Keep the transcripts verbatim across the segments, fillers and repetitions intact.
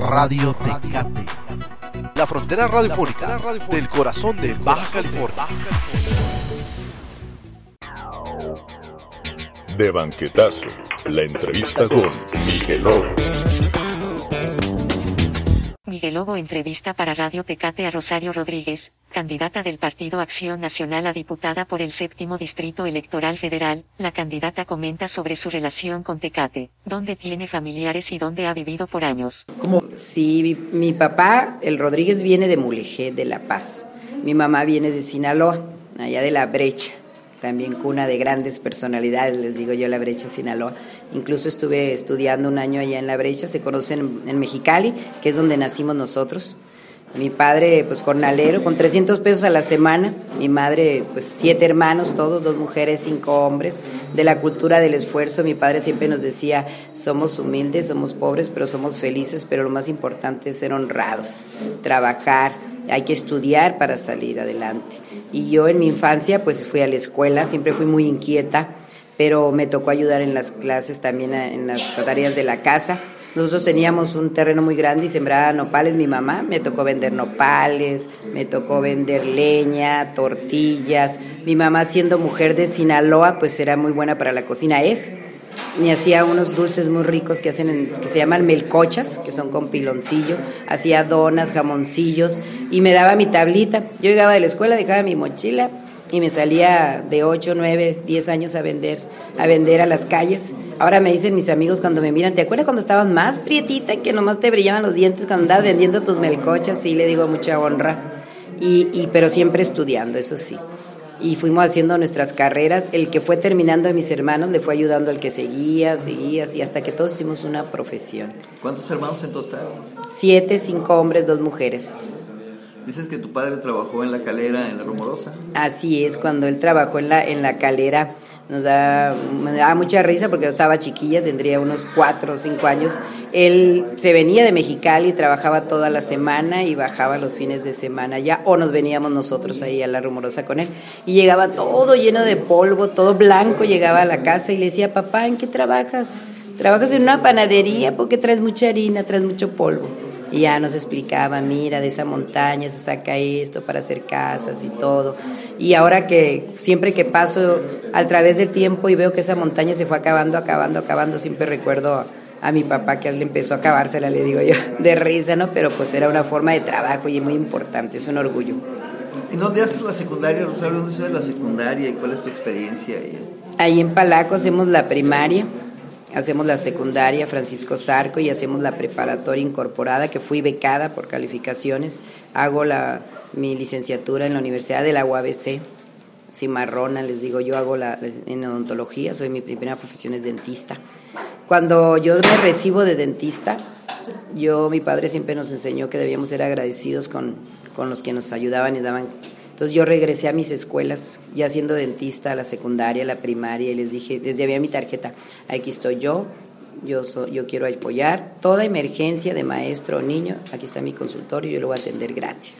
Radio Tecate, la frontera radiofónica del corazón de Baja California. De Banquetazo, la entrevista con Miguel Lobo. Miguel Lobo entrevista para Radio Tecate a Rosario Rodríguez, candidata del Partido Acción Nacional a diputada por el séptimo Distrito Electoral Federal. La candidata comenta sobre su relación con Tecate, dónde tiene familiares y dónde ha vivido por años. ¿Cómo? Sí, mi, mi papá, el Rodríguez, viene de Mulegé, de La Paz. Mi mamá viene de Sinaloa, allá de La Brecha. También cuna de grandes personalidades, les digo yo, La Brecha, Sinaloa. Incluso estuve estudiando un año allá en La Brecha, se conocen en Mexicali, que es donde nacimos nosotros. Mi padre, pues jornalero, con trescientos pesos a la semana. Mi madre, pues siete hermanos, todos, dos mujeres, cinco hombres. De la cultura del esfuerzo, mi padre siempre nos decía, somos humildes, somos pobres, pero somos felices, pero lo más importante es ser honrados, trabajar. Hay que estudiar para salir adelante. Y yo en mi infancia pues fui a la escuela, siempre fui muy inquieta, pero me tocó ayudar en las clases, también en las tareas de la casa. Nosotros teníamos un terreno muy grande y sembraba nopales. Mi mamá me tocó vender nopales, me tocó vender leña, tortillas. Mi mamá, siendo mujer de Sinaloa, pues era muy buena para la cocina, es... Me hacía unos dulces muy ricos que hacen en, que se llaman melcochas, que son con piloncillo. Hacía donas, jamoncillos y me daba mi tablita. Yo llegaba de la escuela, dejaba mi mochila y me salía de ocho, nueve, diez años a vender, a vender a las calles. Ahora me dicen mis amigos cuando me miran, ¿te acuerdas cuando estabas más prietita y que nomás te brillaban los dientes cuando andabas vendiendo tus melcochas? Sí, le digo, mucha honra. Y, y pero siempre estudiando, eso sí. Y fuimos haciendo nuestras carreras. El que fue terminando de mis hermanos le fue ayudando al que seguía, seguía, así hasta que todos hicimos una profesión. ¿Cuántos hermanos en total? Siete, cinco hombres, dos mujeres. Dices que tu padre trabajó en La Calera, en La Rumorosa. Así es, cuando él trabajó en la, en la Calera, nos da, me daba mucha risa porque yo estaba chiquilla, tendría unos cuatro o cinco años. Él se venía de Mexicali, trabajaba toda la semana y bajaba los fines de semana ya, o nos veníamos nosotros ahí a La Rumorosa con él. Y llegaba todo lleno de polvo, todo blanco, llegaba a la casa y le decía, papá, ¿en qué trabajas? ¿Trabajas en una panadería? Porque traes mucha harina, traes mucho polvo. Y ya nos explicaba, mira, de esa montaña se saca esto para hacer casas y todo. Y ahora que siempre que paso a través del tiempo y veo que esa montaña se fue acabando, acabando, acabando, siempre recuerdo a, a mi papá que él empezó a acabársela, le digo yo, de risa, ¿no? Pero pues era una forma de trabajo y muy importante, es un orgullo. ¿Y dónde haces la secundaria, Rosario? ¿Dónde haces la secundaria y cuál es tu experiencia ahí? Ahí en Palaco hacemos la primaria. Hacemos la secundaria Francisco Zarco y hacemos la preparatoria incorporada, que fui becada por calificaciones. Hago la, mi licenciatura en la Universidad de la U A B C, cimarrona, les digo yo, hago la en odontología, soy mi primera profesión es dentista. Cuando yo me recibo de dentista, yo, mi padre siempre nos enseñó que debíamos ser agradecidos con, con los que nos ayudaban y daban. Entonces yo regresé a mis escuelas, ya siendo dentista, a la secundaria, a la primaria, y les dije, desde había mi tarjeta, aquí estoy yo, yo, soy, yo quiero apoyar toda emergencia de maestro o niño, aquí está mi consultorio, yo lo voy a atender gratis.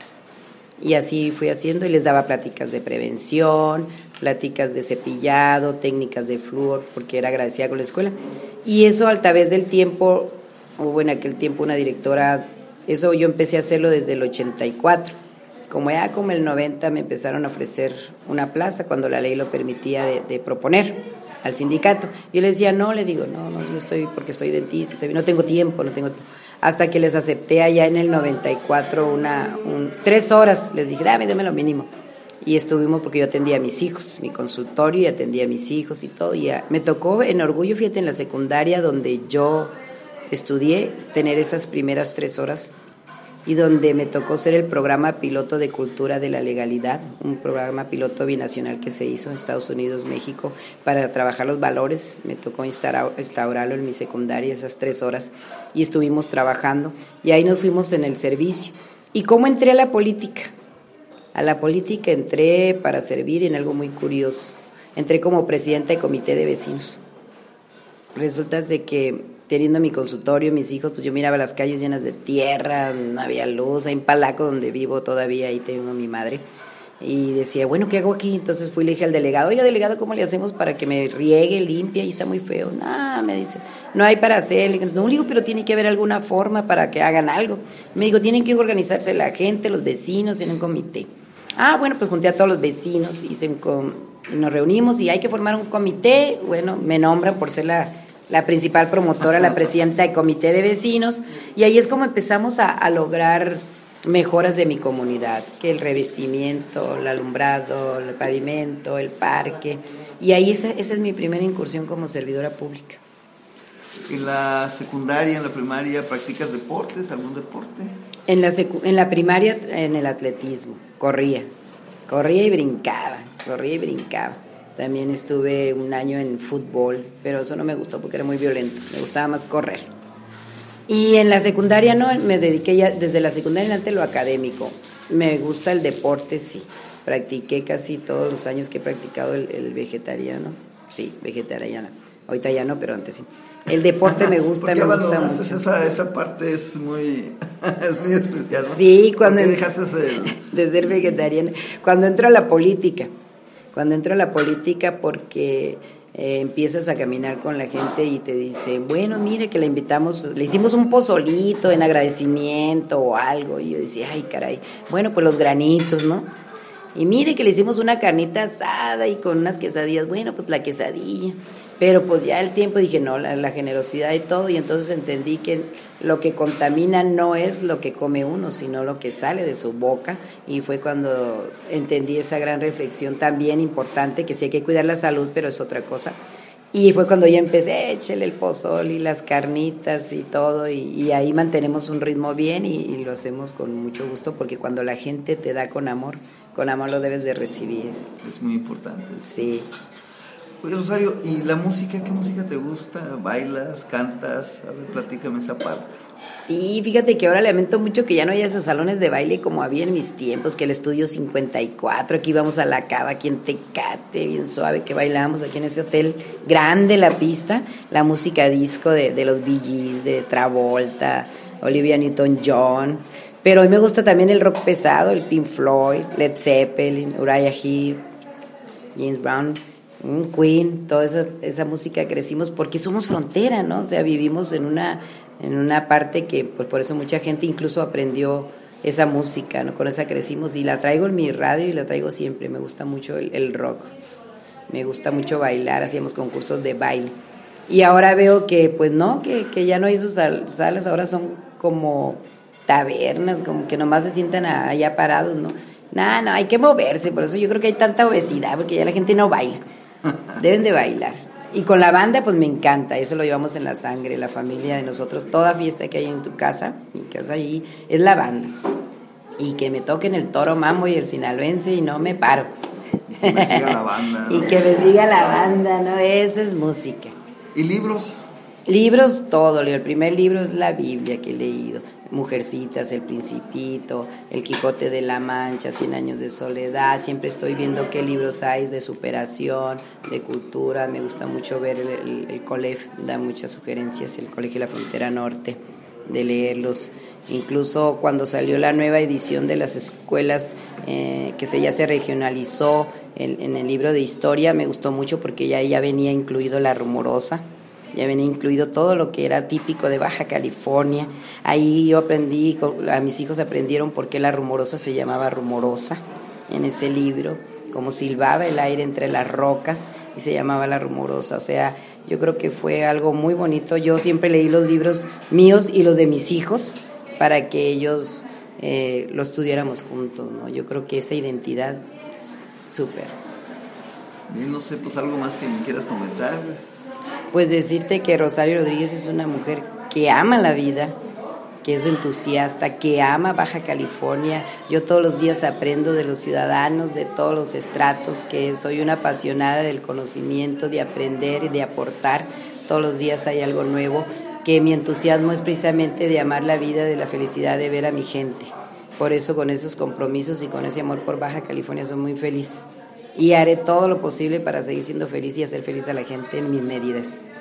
Y así fui haciendo y les daba pláticas de prevención, pláticas de cepillado, técnicas de flúor, porque era agradecida con la escuela. Y eso a través del tiempo, hubo en aquel tiempo una directora, eso yo empecé a hacerlo desde el ochenta y cuatro. Como ya como el noventa me empezaron a ofrecer una plaza cuando la ley lo permitía de, de proponer al sindicato. Yo les decía, no, le digo, no, no, yo estoy porque soy dentista, estoy, no tengo tiempo, no tengo tiempo. Hasta que les acepté allá en el noventa y cuatro una, un, tres horas, les dije, dame, dame lo mínimo. Y estuvimos porque yo atendía a mis hijos, mi consultorio, y atendía a mis hijos y todo. Y ya, me tocó en orgullo, fíjate, en la secundaria donde yo estudié, tener esas primeras tres horas y donde me tocó ser el programa piloto de cultura de la legalidad, un programa piloto binacional que se hizo en Estados Unidos, México, para trabajar los valores. Me tocó instaurarlo en mi secundaria, esas tres horas, y estuvimos trabajando, y ahí nos fuimos en el servicio. ¿Y cómo entré a la política? A la política entré para servir en algo muy curioso. Entré como presidenta de comité de vecinos. Resulta de que teniendo mi consultorio, mis hijos, pues yo miraba las calles llenas de tierra, no había luz, ahí en Palaco donde vivo todavía, ahí tengo a mi madre, Y decía, bueno, ¿qué hago aquí? Entonces fui y le dije al delegado, oiga, delegado, ¿cómo le hacemos para que me riegue, limpie? Ahí está muy feo. No, me dice, no hay para hacer. Le digo, no, le digo, pero tiene que haber alguna forma para que hagan algo. Me dijo, tienen que organizarse la gente, los vecinos en un comité. Ah, bueno, pues junté a todos los vecinos, hice un com- nos reunimos y hay que formar un comité. Bueno, me nombran por ser la, la principal promotora, la presidenta del comité de vecinos. Y ahí es como empezamos a, a lograr mejoras de mi comunidad, que el revestimiento, el alumbrado, el pavimento, el parque, y ahí esa, esa es mi primera incursión como servidora pública. ¿En la secundaria, en la primaria, practicas deportes, algún deporte? En la, secu- en la primaria, en el atletismo, corría, corría y brincaba, corría y brincaba. También estuve un año en fútbol, pero eso no me gustó porque era muy violento, me gustaba más correr. Y en la secundaria no, me dediqué ya desde la secundaria en lo académico. Me gusta el deporte, sí. Practiqué casi todos los años que he practicado el, el vegetariano. Sí, vegetariana. Ahorita ya no, pero antes sí. El deporte me gusta, me gusta mucho. Esa, esa parte es muy, es muy especial, ¿no? Sí, cuando... ¿Por qué dejaste el... de ser vegetariana? Cuando entro a la política. Cuando entro a la política porque... Eh, empiezas a caminar con la gente y te dice, bueno, mire que le invitamos, le hicimos un pozolito en agradecimiento o algo, y yo decía, ay caray, bueno, pues los granitos, ¿no? Y mire que le hicimos una carnita asada y con unas quesadillas, bueno, pues la quesadilla, pero pues ya el tiempo dije, no, la, la generosidad y todo, y entonces entendí que lo que contamina no es lo que come uno, sino lo que sale de su boca, y fue cuando entendí esa gran reflexión también importante, que sí hay que cuidar la salud, pero es otra cosa. Y fue cuando ya empecé, échale el pozol y las carnitas y todo, y, y ahí mantenemos un ritmo bien y, y lo hacemos con mucho gusto, porque cuando la gente te da con amor, con amor lo debes de recibir. Es muy importante. Sí. Oye, Rosario, ¿y la música? ¿Qué música te gusta? ¿Bailas? ¿Cantas? A ver, platícame esa parte. Sí, fíjate que ahora lamento mucho que ya no haya esos salones de baile como había en mis tiempos, que el Estudio cincuenta y cuatro, aquí íbamos a la cava, aquí en Tecate, bien suave, que bailábamos aquí en ese hotel grande, la pista, la música disco de, de los Bee Gees, de Travolta, Olivia Newton-John, pero a mí me gusta también el rock pesado, el Pink Floyd, Led Zeppelin, Uriah Heep, James Brown, Queen, toda esa, esa música crecimos porque somos frontera, ¿no? O sea, vivimos en una, en una parte que, pues por eso mucha gente incluso aprendió esa música, ¿no? Con esa crecimos y la traigo en mi radio y la traigo siempre. Me gusta mucho el, el rock, me gusta mucho bailar, hacíamos concursos de baile. Y ahora veo que, pues no, que, que ya no hay esos salas, ahora son como tabernas, como que nomás se sientan allá parados, ¿no? No, no, hay que moverse, por eso yo creo que hay tanta obesidad, porque ya la gente no baila. Deben de bailar. Y con la banda, pues me encanta, eso lo llevamos en la sangre, la familia de nosotros. Toda fiesta que hay en tu casa, mi casa ahí, es la banda. Y que me toquen el Toro Mambo y el sinaloense y no me paro. Que me siga la banda, ¿no? Y que me siga la banda, ¿no? Esa es música. ¿Y libros? Libros, todo. El primer libro es la Biblia que he leído. Mujercitas, El Principito, El Quijote de la Mancha, Cien Años de Soledad. Siempre estoy viendo qué libros hay de superación, de cultura. Me gusta mucho ver el, el, el COLEF, da muchas sugerencias, el Colegio de la Frontera Norte, de leerlos. Incluso cuando salió la nueva edición de las escuelas, eh, que se, ya se regionalizó en, en el libro de historia, me gustó mucho porque ya, ya venía incluido La Rumorosa. Ya venía incluido todo lo que era típico de Baja California. Ahí yo aprendí, a mis hijos aprendieron por qué La Rumorosa se llamaba Rumorosa en ese libro, como silbaba el aire entre las rocas y se llamaba La Rumorosa. O sea, yo creo que fue algo muy bonito. Yo siempre leí los libros míos y los de mis hijos para que ellos eh, lo estudiáramos juntos, ¿no? Yo creo que esa identidad es súper. Y no sé, pues algo más que me quieras comentar. Pues decirte que Rosario Rodríguez es una mujer que ama la vida, que es entusiasta, que ama Baja California. Yo todos los días aprendo de los ciudadanos, de todos los estratos, que soy una apasionada del conocimiento, de aprender y de aportar. Todos los días hay algo nuevo, que mi entusiasmo es precisamente de amar la vida, de la felicidad de ver a mi gente. Por eso con esos compromisos y con ese amor por Baja California soy muy feliz. Y haré todo lo posible para seguir siendo feliz y hacer feliz a la gente en mis medidas.